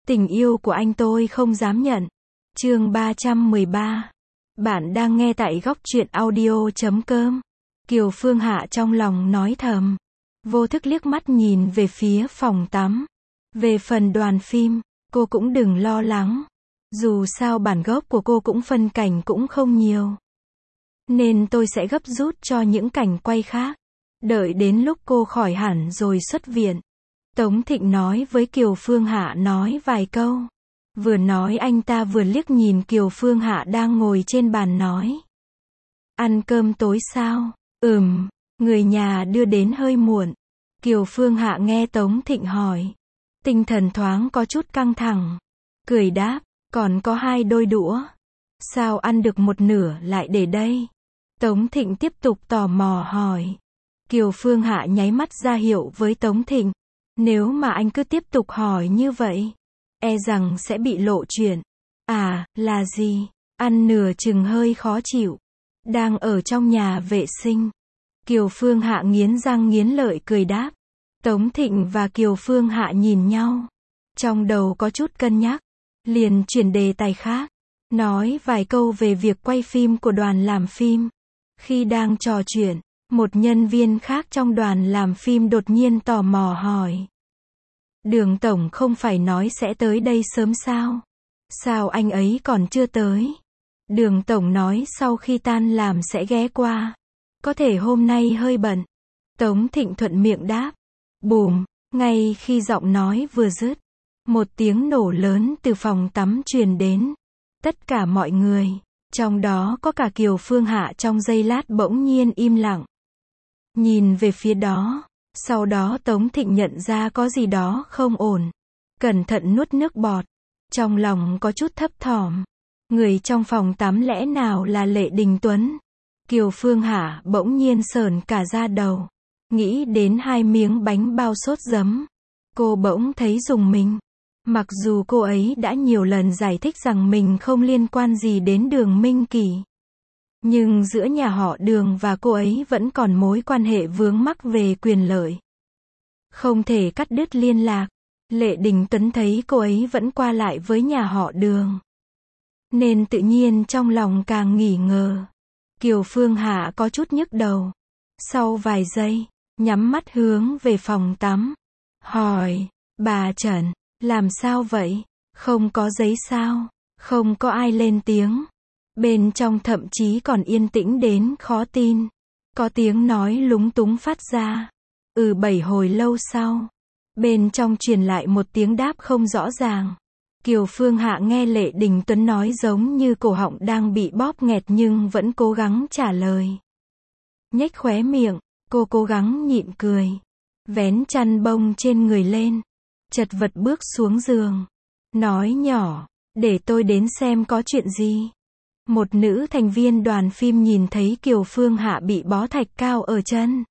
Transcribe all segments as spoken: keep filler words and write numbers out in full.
Tình yêu của anh tôi không dám nhận. Chương ba trăm mười ba. Bạn đang nghe tại góc truyện audio chấm com. Kiều Phương Hạ trong lòng nói thầm. Vô thức liếc mắt nhìn về phía phòng tắm. Về phần đoàn phim, cô cũng đừng lo lắng. Dù sao bản gốc của cô cũng phân cảnh cũng không nhiều. Nên tôi sẽ gấp rút cho những cảnh quay khác. Đợi đến lúc cô khỏi hẳn rồi xuất viện. Tống Thịnh nói với Kiều Phương Hạ nói vài câu. Vừa nói anh ta vừa liếc nhìn Kiều Phương Hạ đang ngồi trên bàn nói. Ăn cơm tối sao? Ừm, người nhà đưa đến hơi muộn. Kiều Phương Hạ nghe Tống Thịnh hỏi. Tinh thần thoáng có chút căng thẳng. Cười đáp, còn có hai đôi đũa. Sao ăn được một nửa lại để đây? Tống Thịnh tiếp tục tò mò hỏi. Kiều Phương Hạ nháy mắt ra hiệu với Tống Thịnh. Nếu mà anh cứ tiếp tục hỏi như vậy, e rằng sẽ bị lộ chuyện. À, là gì? Ăn nửa chừng hơi khó chịu. Đang ở trong nhà vệ sinh. Kiều Phương Hạ nghiến răng nghiến lợi cười đáp. Tống Thịnh và Kiều Phương Hạ nhìn nhau. Trong đầu có chút cân nhắc. Liền chuyển đề tài khác. Nói vài câu về việc quay phim của đoàn làm phim. Khi đang trò chuyện, một nhân viên khác trong đoàn làm phim đột nhiên tò mò hỏi. Đường tổng không phải nói sẽ tới đây sớm sao? Sao anh ấy còn chưa tới? Đường tổng nói sau khi tan làm sẽ ghé qua. Có thể hôm nay hơi bận. Tống Thịnh thuận miệng đáp. Bùm, ngay khi giọng nói vừa dứt, một tiếng nổ lớn từ phòng tắm truyền đến. Tất cả mọi người, trong đó có cả Kiều Phương Hạ trong giây lát bỗng nhiên im lặng. Nhìn về phía đó, sau đó Tống Thịnh nhận ra có gì đó không ổn. Cẩn thận nuốt nước bọt. Trong lòng có chút thấp thỏm. Người trong phòng tắm lẽ nào là Lệ Đình Tuấn? Kiều Phương Hạ bỗng nhiên sởn cả da đầu. Nghĩ đến hai miếng bánh bao sốt giấm. Cô bỗng thấy rùng mình. Mặc dù cô ấy đã nhiều lần giải thích rằng mình không liên quan gì đến Đường Minh Kỳ. Nhưng giữa nhà họ Đường và cô ấy vẫn còn mối quan hệ vướng mắc về quyền lợi. Không thể cắt đứt liên lạc. Lệ Đình Tuấn thấy cô ấy vẫn qua lại với nhà họ Đường. Nên tự nhiên trong lòng càng nghi ngờ. Kiều Phương Hạ có chút nhức đầu. Sau vài giây, nhắm mắt hướng về phòng tắm. Hỏi, bà Trần, làm sao vậy? Không có giấy sao? Không có ai lên tiếng. Bên trong thậm chí còn yên tĩnh đến khó tin. Có tiếng nói lúng túng phát ra. Ừ bảy hồi lâu sau. Bên trong truyền lại một tiếng đáp không rõ ràng. Kiều Phương Hạ nghe Lệ Đình Tuấn nói giống như cổ họng đang bị bóp nghẹt nhưng vẫn cố gắng trả lời. Nhếch khóe miệng, cô cố gắng nhịn cười. Vén chăn bông trên người lên. Chật vật bước xuống giường. Nói nhỏ, để tôi đến xem có chuyện gì. Một nữ thành viên đoàn phim nhìn thấy Kiều Phương Hạ bị bó thạch cao ở chân.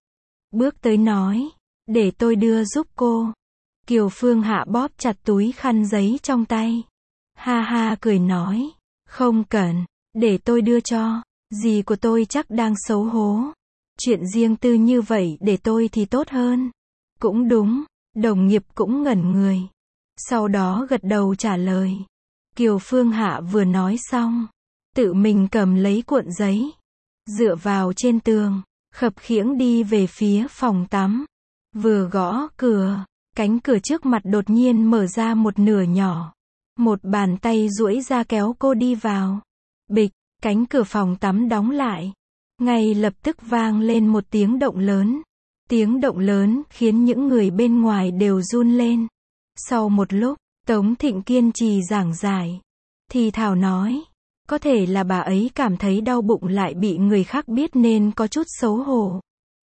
Bước tới nói, để tôi đưa giúp cô. Kiều Phương Hạ bóp chặt túi khăn giấy trong tay. Ha ha cười nói, không cần, để tôi đưa cho. Dì của tôi chắc đang xấu hổ. Chuyện riêng tư như vậy để tôi thì tốt hơn. Cũng đúng, đồng nghiệp cũng ngẩn người. Sau đó gật đầu trả lời. Kiều Phương Hạ vừa nói xong. Tự mình cầm lấy cuộn giấy. Dựa vào trên tường. Khập khiễng đi về phía phòng tắm. Vừa gõ cửa. Cánh cửa trước mặt đột nhiên mở ra một nửa nhỏ. Một bàn tay duỗi ra kéo cô đi vào. Bịch, cánh cửa phòng tắm đóng lại. Ngay lập tức vang lên một tiếng động lớn. Tiếng động lớn khiến những người bên ngoài đều run lên. Sau một lúc, Tống Thịnh kiên trì giảng giải. Thì thảo nói. Có thể là bà ấy cảm thấy đau bụng lại bị người khác biết nên có chút xấu hổ.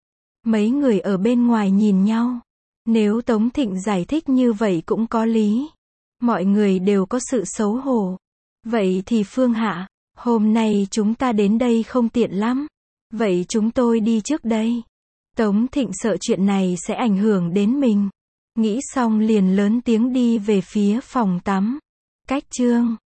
Mấy người ở bên ngoài nhìn nhau. Nếu Tống Thịnh giải thích như vậy cũng có lý. Mọi người đều có sự xấu hổ. Vậy thì Phương Hạ, hôm nay chúng ta đến đây không tiện lắm. Vậy chúng tôi đi trước đây. Tống Thịnh sợ chuyện này sẽ ảnh hưởng đến mình. Nghĩ xong liền lớn tiếng đi về phía phòng tắm. Cách chương